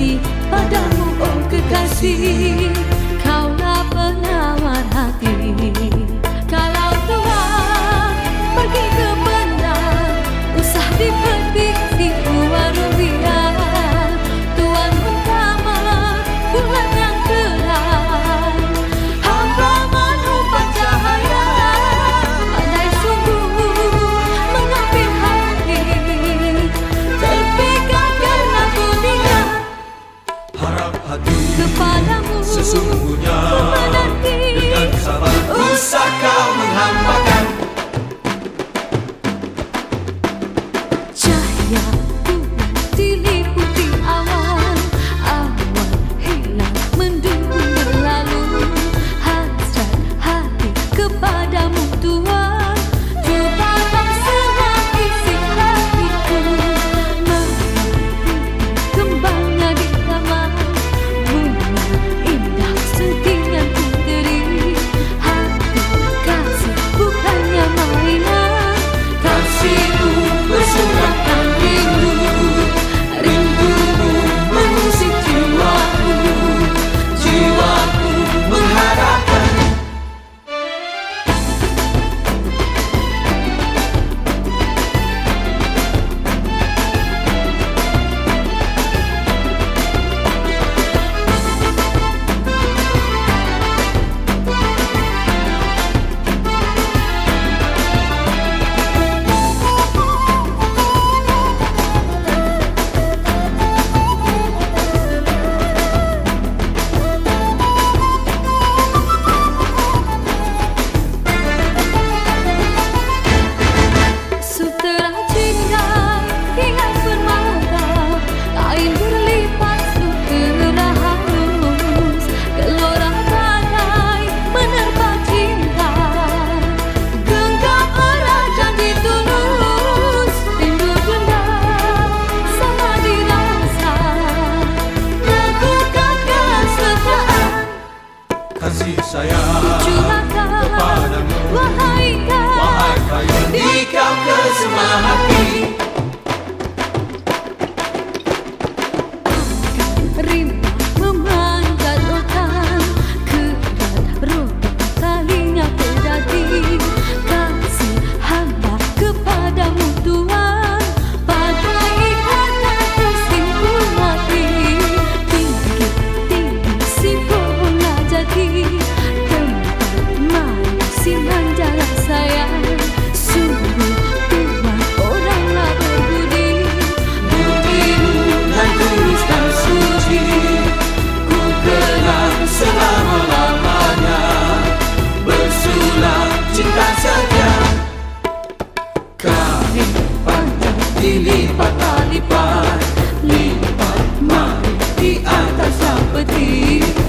hati padamu, oh kekasih. Kaulah penawar hati. Kalau Tuhan pergi ke benar, usah dipetik di warung biar. Tuhan utama bulan yang terang, hamba menumpat cahaya, pandai sungguh mengambil hati. Terpikat karena kuningan, harap hati kepadamu sesungguhnya menanti. dengan sabar usah kau menghambakan. Cahaya bulan diliputi awan, awan hilang mendung berlalu. Hasrat hati kepadamu Tuhan, cobalah semua isi hatiku. Kembangnya di taman, bunga indah sentian puteri. Hati kasih bukannya mainan, kasihku bersuratkan rindu. Rindumu mengusik jiwaku, jiwaku mengharapkan. Sutera cinta hias bermata, kain berlipat sutera halus. Gelora badai menerpa cinta, genggam erat janji tulus. Rindu dendam sama dirasa, teguhkan kesetiaan. Kasih sayang Curahkan kepadamu, wahai wahai kayu di kau kesema hati. rimba memanjat rotan, kerat rotan talinya pedati. Kasih hamba kepadamu Tuhan, pada ikatan tersimpul mati. Tinggi tinggi si pohonlah jati, tempat mana si manjala sayang. Sungguh Tuhan oranglah berbudi, Budimu dan tulus dan suci, ku kenal selama-lamanya. Bersulah cinta setia, kain panjang dilipat-lipat, lipat mari di atas peti.